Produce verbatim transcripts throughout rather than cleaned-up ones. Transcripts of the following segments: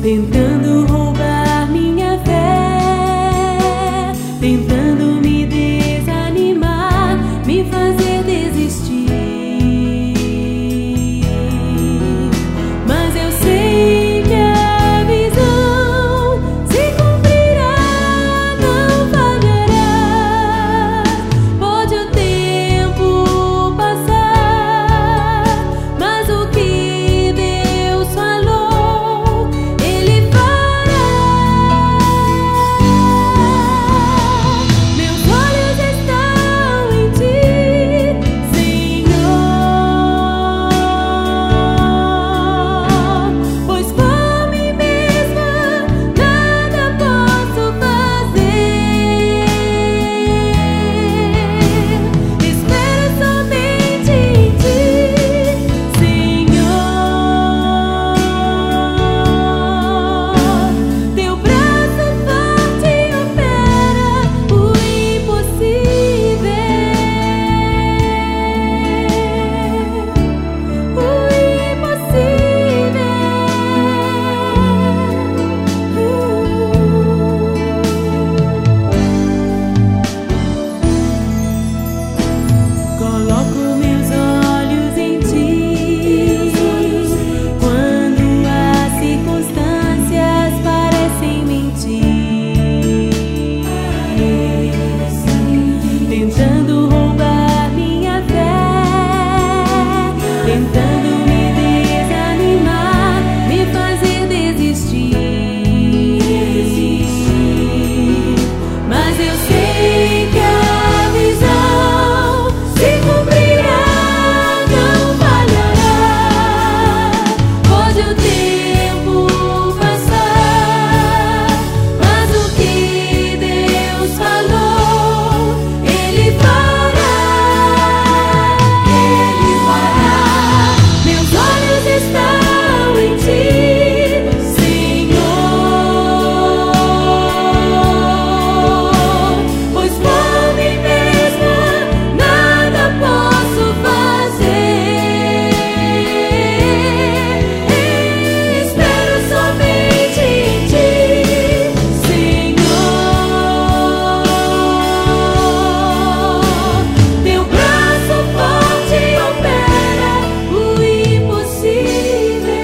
tentando roubar minha fé, tentando me desanimar, me fazer desistir. Mas eu sei que a visão se cumprirá, não falhará. Pode o tempo passar, mas o que Deus falou, Ele fará. Meus olhos estão em Ti, Senhor, pois por mim mesma nada posso fazer. Espero somente em Ti, Senhor. Teu braço forte opera o impossível, o impossível. Coloco meus olhos em Ti, quando as circunstâncias parecem mentir, tentando roubar minha fé, tentando me desanimar, me fazer desistir. Mas eu sei que a visão se cumprirá, não falhará. Pode o tempo passar, mas o que Deus falou, Ele fará. Ele fará. Meus olhos estão em Ti, Senhor, pois por mim mesma nada posso fazer. Espero somente em Ti, Senhor. Teu braço forte opera o impossível.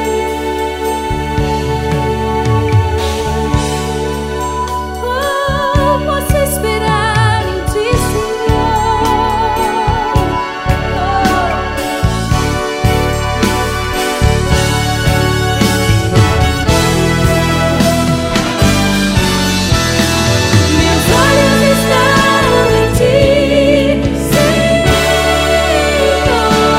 Oh, posso esperar em Ti, Senhor. Meus olhos estão em Ti, Senhor,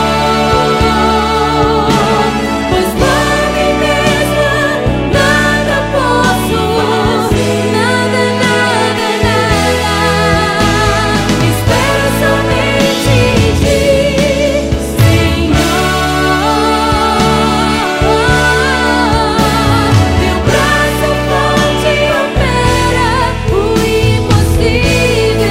pois por mim mesma nada posso, nada, nada, nada. Espero somente em Ti, Senhor. Teu braço forte opera o impossível.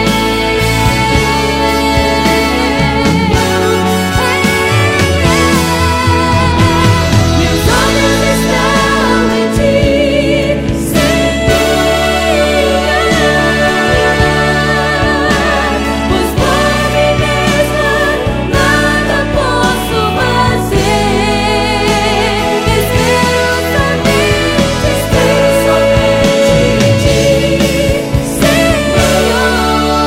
Meus olhos estão em Ti, Senhor, pois por mim mesma nada posso fazer. Espero somente, espero somente em Ti, Senhor.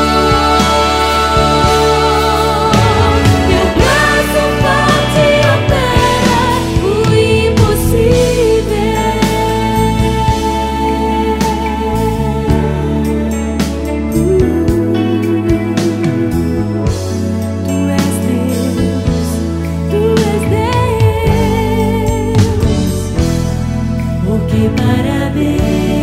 Teu braço forte opera o impossível. Tu és Deus, Tu és Deus, porque para Deus